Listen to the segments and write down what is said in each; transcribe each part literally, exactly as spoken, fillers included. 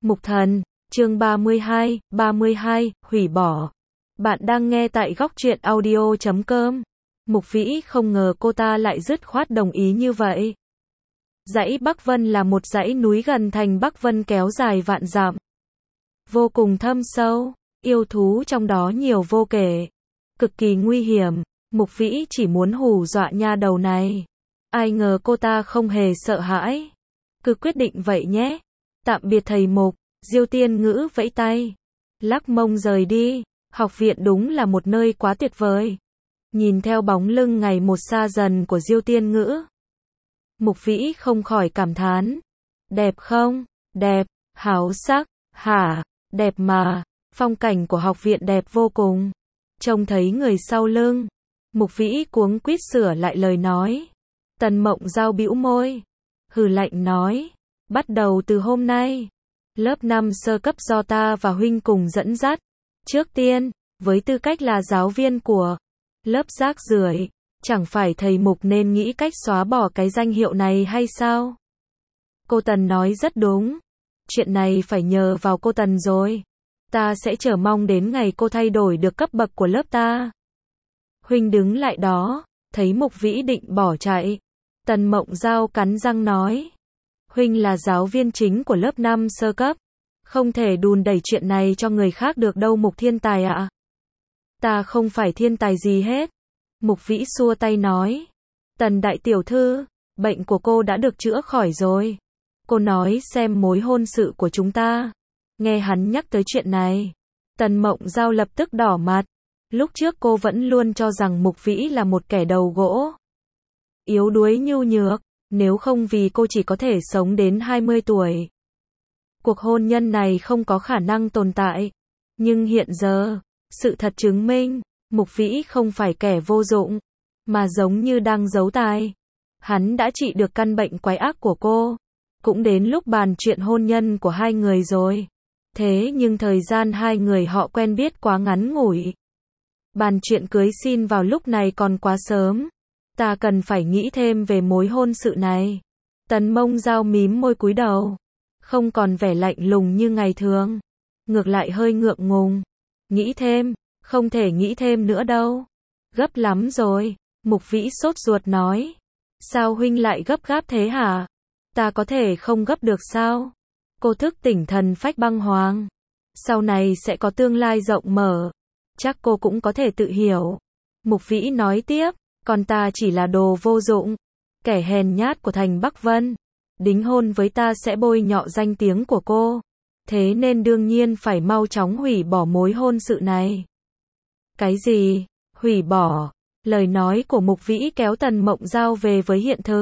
Mục Thần, chương ba mươi hai, ba mươi hai, hủy bỏ. Bạn đang nghe tại góc truyện audio chấm com. Mục Vĩ không ngờ cô ta lại dứt khoát đồng ý như vậy. Dãy Bắc Vân là một dãy núi gần thành Bắc Vân kéo dài vạn dặm. Vô cùng thâm sâu, yêu thú trong đó nhiều vô kể. Cực kỳ nguy hiểm, Mục Vĩ chỉ muốn hù dọa nha đầu này. Ai ngờ cô ta không hề sợ hãi. Cứ quyết định vậy nhé. Tạm biệt thầy Mục, Diêu Tiên Ngữ vẫy tay. Lắc mông rời đi, học viện đúng là một nơi quá tuyệt vời. Nhìn theo bóng lưng ngày một xa dần của Diêu Tiên Ngữ. Mục Vĩ không khỏi cảm thán. Đẹp không? Đẹp, háo sắc, hả? Đẹp mà, phong cảnh của học viện đẹp vô cùng. Trông thấy người sau lưng. Mục Vĩ cuống quýt sửa lại lời nói. Tần Mộng Giao bĩu môi. Hừ lạnh nói. Bắt đầu từ hôm nay, lớp năm sơ cấp do ta và huynh cùng dẫn dắt. Trước tiên, với tư cách là giáo viên của lớp rác rưởi, chẳng phải thầy Mục nên nghĩ cách xóa bỏ cái danh hiệu này hay sao? Cô Tần nói rất đúng. Chuyện này phải nhờ vào cô Tần rồi. Ta sẽ chờ mong đến ngày cô thay đổi được cấp bậc của lớp ta. Huynh đứng lại đó, thấy Mục Vĩ định bỏ chạy. Tần Mộng Giao cắn răng nói. Huynh là giáo viên chính của lớp năm sơ cấp. Không thể đùn đẩy chuyện này cho người khác được đâu Mục Thiên Tài ạ. À. Ta không phải thiên tài gì hết. Mục Vĩ xua tay nói. Tần đại tiểu thư, bệnh của cô đã được chữa khỏi rồi. Cô nói xem mối hôn sự của chúng ta. Nghe hắn nhắc tới chuyện này. Tần Mộng Giao lập tức đỏ mặt. Lúc trước cô vẫn luôn cho rằng Mục Vĩ là một kẻ đầu gỗ. Yếu đuối nhu nhược. Nếu không vì cô chỉ có thể sống đến hai mươi tuổi. Cuộc hôn nhân này không có khả năng tồn tại. Nhưng hiện giờ, sự thật chứng minh, Mục Vĩ không phải kẻ vô dụng, mà giống như đang giấu tài. Hắn đã trị được căn bệnh quái ác của cô. Cũng đến lúc bàn chuyện hôn nhân của hai người rồi. Thế nhưng thời gian hai người họ quen biết quá ngắn ngủi. Bàn chuyện cưới xin vào lúc này còn quá sớm. Ta cần phải nghĩ thêm về mối hôn sự này. Tần Mộng Giao mím môi cúi đầu. Không còn vẻ lạnh lùng như ngày thường. Ngược lại hơi ngượng ngùng. Nghĩ thêm, không thể nghĩ thêm nữa đâu. Gấp lắm rồi. Mục Vĩ sốt ruột nói. Sao huynh lại gấp gáp thế hả? Ta có thể không gấp được sao? Cô thức tỉnh thần phách băng hoàng. Sau này sẽ có tương lai rộng mở. Chắc cô cũng có thể tự hiểu. Mục Vĩ nói tiếp. Còn ta chỉ là đồ vô dụng, kẻ hèn nhát của thành Bắc Vân. Đính hôn với ta sẽ bôi nhọ danh tiếng của cô. Thế nên đương nhiên phải mau chóng hủy bỏ mối hôn sự này. Cái gì? Hủy bỏ? Lời nói của Mục Vĩ kéo Tần Mộng Giao về với hiện thực.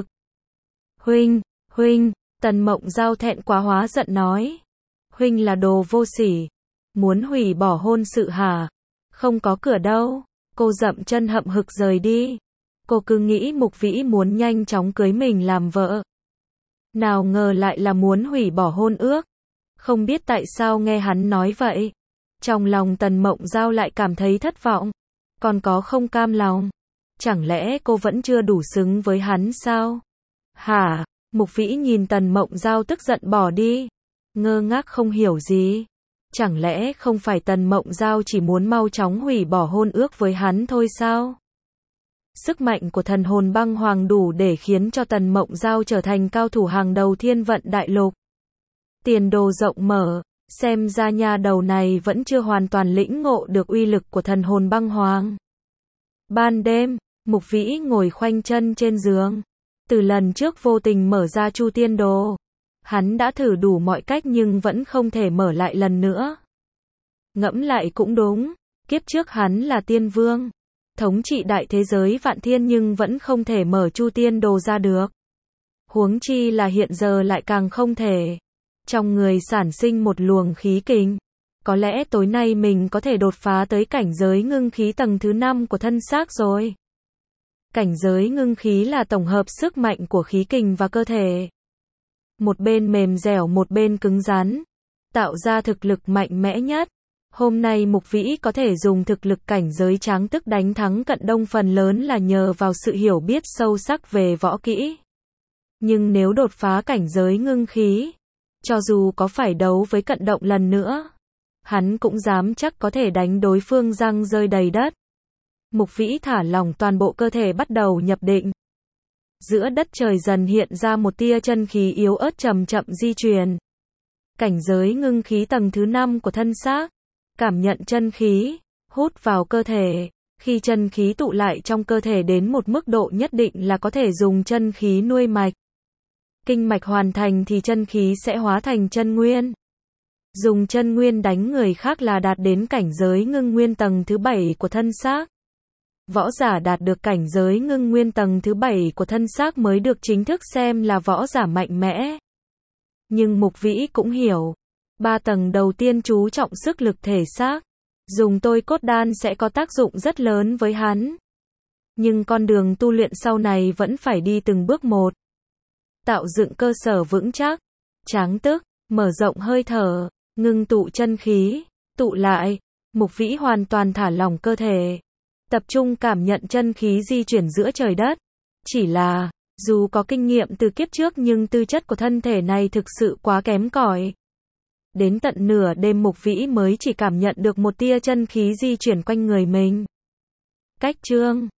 Huynh, huynh, Tần Mộng Giao thẹn quá hóa giận nói. Huynh là đồ vô sỉ. Muốn hủy bỏ hôn sự hả? Không có cửa đâu. Cô dậm chân hậm hực rời đi. Cô cứ nghĩ Mục Vĩ muốn nhanh chóng cưới mình làm vợ. Nào ngờ lại là muốn hủy bỏ hôn ước. Không biết tại sao nghe hắn nói vậy. Trong lòng Tần Mộng Giao lại cảm thấy thất vọng. Còn có không cam lòng. Chẳng lẽ cô vẫn chưa đủ xứng với hắn sao? Hả? Mục Vĩ nhìn Tần Mộng Giao tức giận bỏ đi. Ngơ ngác không hiểu gì. Chẳng lẽ không phải Tần Mộng Giao chỉ muốn mau chóng hủy bỏ hôn ước với hắn thôi sao? Sức mạnh của thần hồn băng hoàng đủ để khiến cho Tần Mộng Giao trở thành cao thủ hàng đầu thiên vận đại lục. Tiền đồ rộng mở, xem ra nha đầu này vẫn chưa hoàn toàn lĩnh ngộ được uy lực của thần hồn băng hoàng. Ban đêm, Mục Vĩ ngồi khoanh chân trên giường. Từ lần trước vô tình mở ra Chu Tiên Đồ. Hắn đã thử đủ mọi cách nhưng vẫn không thể mở lại lần nữa. Ngẫm lại cũng đúng, kiếp trước hắn là tiên vương. Thống trị đại thế giới vạn thiên nhưng vẫn không thể mở Chu Tiên Đồ ra được. Huống chi là hiện giờ lại càng không thể. Trong người sản sinh một luồng khí kình. Có lẽ tối nay mình có thể đột phá tới cảnh giới ngưng khí tầng thứ năm của thân xác rồi. Cảnh giới ngưng khí là tổng hợp sức mạnh của khí kình và cơ thể. Một bên mềm dẻo một bên cứng rắn. Tạo ra thực lực mạnh mẽ nhất. Hôm nay Mục Vĩ có thể dùng thực lực cảnh giới tráng tức đánh thắng Cận Đông phần lớn là nhờ vào sự hiểu biết sâu sắc về võ kỹ. Nhưng nếu đột phá cảnh giới ngưng khí, Cho dù có phải đấu với cận động lần nữa, hắn cũng dám chắc có thể đánh đối phương răng rơi đầy đất. Mục Vĩ thả lỏng toàn bộ cơ thể bắt đầu nhập định. Giữa đất trời dần hiện ra một tia chân khí yếu ớt chậm chậm di chuyển. Cảnh giới ngưng khí tầng thứ năm của thân xác. Cảm nhận chân khí, hút vào cơ thể. Khi chân khí tụ lại trong cơ thể đến một mức độ nhất định là có thể dùng chân khí nuôi mạch. Kinh mạch hoàn thành thì chân khí sẽ hóa thành chân nguyên. Dùng chân nguyên đánh người khác là đạt đến cảnh giới ngưng nguyên tầng thứ bảy của thân xác. Võ giả đạt được cảnh giới ngưng nguyên tầng thứ bảy của thân xác mới được chính thức xem là võ giả mạnh mẽ. Nhưng Mục Vĩ cũng hiểu, ba tầng đầu tiên chú trọng sức lực thể xác, dùng tôi cốt đan sẽ có tác dụng rất lớn với hắn. Nhưng con đường tu luyện sau này vẫn phải đi từng bước một. Tạo dựng cơ sở vững chắc, tráng tức, mở rộng hơi thở, ngưng tụ chân khí, tụ lại. Mục Vĩ hoàn toàn thả lỏng cơ thể, tập trung cảm nhận chân khí di chuyển giữa trời đất. Chỉ là, dù có kinh nghiệm từ kiếp trước nhưng tư chất của thân thể này thực sự quá kém cỏi. Đến tận nửa đêm Mục Vĩ mới chỉ cảm nhận được một tia chân khí di chuyển quanh người mình. Cách chương